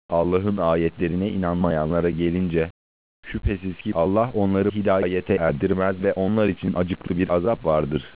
Allah'ın ayetlerine inanmayanlara gelince, şüphesiz ki Allah onları hidayete erdirmez ve onlar için acıklı bir azap vardır.